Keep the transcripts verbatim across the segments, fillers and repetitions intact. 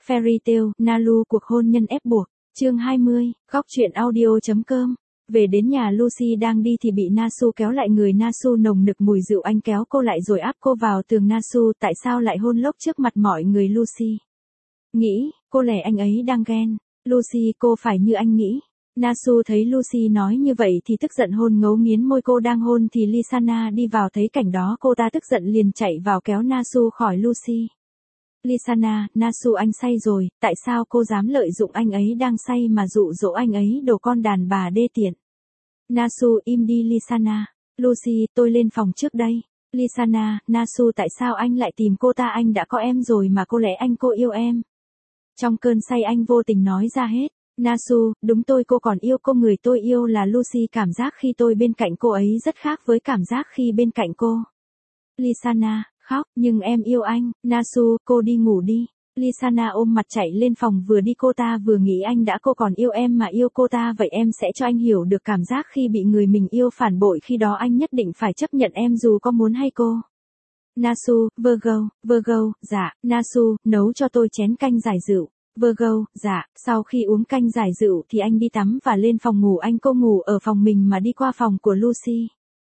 Fairy Tail, Nalu cuộc hôn nhân ép buộc, chương hai mươi, góc truyện audio.com. Về đến nhà Lucy đang đi thì bị Nasu kéo lại người. Nasu nồng nực mùi rượu, anh kéo cô lại rồi áp cô vào tường. Nasu tại sao lại hôn lốc trước mặt mọi người? Lucy nghĩ, cô lẻ anh ấy đang ghen. Lucy, cô phải như anh nghĩ. Nasu thấy Lucy nói như vậy thì tức giận hôn ngấu nghiến môi cô. Đang hôn thì Lysana đi vào thấy cảnh đó, cô ta tức giận liền chạy vào kéo Nasu khỏi Lucy. Lysana, Nasu anh say rồi, tại sao cô dám lợi dụng anh ấy đang say mà dụ dỗ anh ấy, đồ con đàn bà đê tiện. Nasu, im đi Lysana. Lucy, tôi lên phòng trước đây. Lysana, Nasu tại sao anh lại tìm cô ta? Anh đã có em rồi mà, cô lẽ anh cô yêu em. Trong cơn say anh vô tình nói ra hết. Nasu, đúng tôi cô còn yêu cô, người tôi yêu là Lucy, cảm giác khi tôi bên cạnh cô ấy rất khác với cảm giác khi bên cạnh cô. Lysana, khóc, nhưng em yêu anh. Nasu, cô đi ngủ đi. Lysana ôm mặt chạy lên phòng, vừa đi cô ta vừa nghĩ anh đã cô còn yêu em mà yêu cô ta, vậy em sẽ cho anh hiểu được cảm giác khi bị người mình yêu phản bội, khi đó anh nhất định phải chấp nhận em dù có muốn hay cô. Nasu, Virgo, Virgo, dạ. Nasu, nấu cho tôi chén canh giải rượu. Virgo, dạ. Sau khi uống canh giải rượu thì anh đi tắm và lên phòng ngủ. Anh cô ngủ ở phòng mình mà đi qua phòng của Lucy.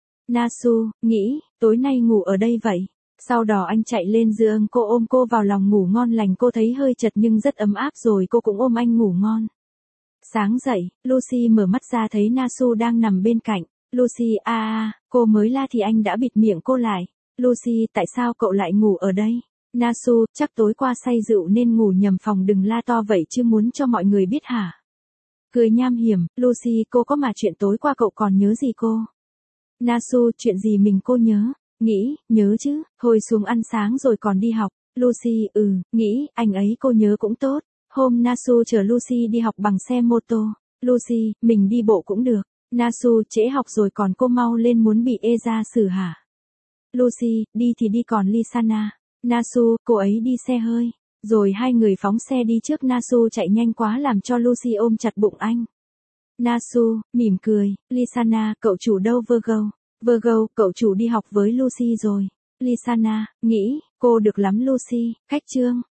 Nasu, nghĩ, tối nay ngủ ở đây vậy. Sau đó anh chạy lên giường cô, ôm cô vào lòng ngủ ngon lành. Cô thấy hơi chật nhưng rất ấm áp rồi cô cũng ôm anh ngủ ngon. Sáng dậy, Lucy mở mắt ra thấy Nasu đang nằm bên cạnh. Lucy, a a, cô mới la thì anh đã bịt miệng cô lại. Lucy, tại sao cậu lại ngủ ở đây? Nasu, chắc tối qua say rượu nên ngủ nhầm phòng, đừng la to vậy chứ, muốn cho mọi người biết hả? Cười nham hiểm, Lucy, cô có mà chuyện tối qua cậu còn nhớ gì cô? Nasu, chuyện gì mình cô nhớ? Nghĩ, nhớ chứ, hồi xuống ăn sáng rồi còn đi học. Lucy, ừ, nghĩ, anh ấy cô nhớ cũng tốt. Hôm Nasu chở Lucy đi học bằng xe mô tô. Lucy, mình đi bộ cũng được. Nasu, trễ học rồi còn cô mau lên, muốn bị ê ra xử hả? Lucy, đi thì đi, còn Lysana. Nasu, cô ấy đi xe hơi. Rồi hai người phóng xe đi trước. Nasu chạy nhanh quá làm cho Lucy ôm chặt bụng anh. Nasu, mỉm cười, Lysana, cậu chủ đâu? Virgo. Virgo, cậu chủ đi học với Lucy rồi. Lysana, nghĩ, cô được lắm Lucy. Khách chương.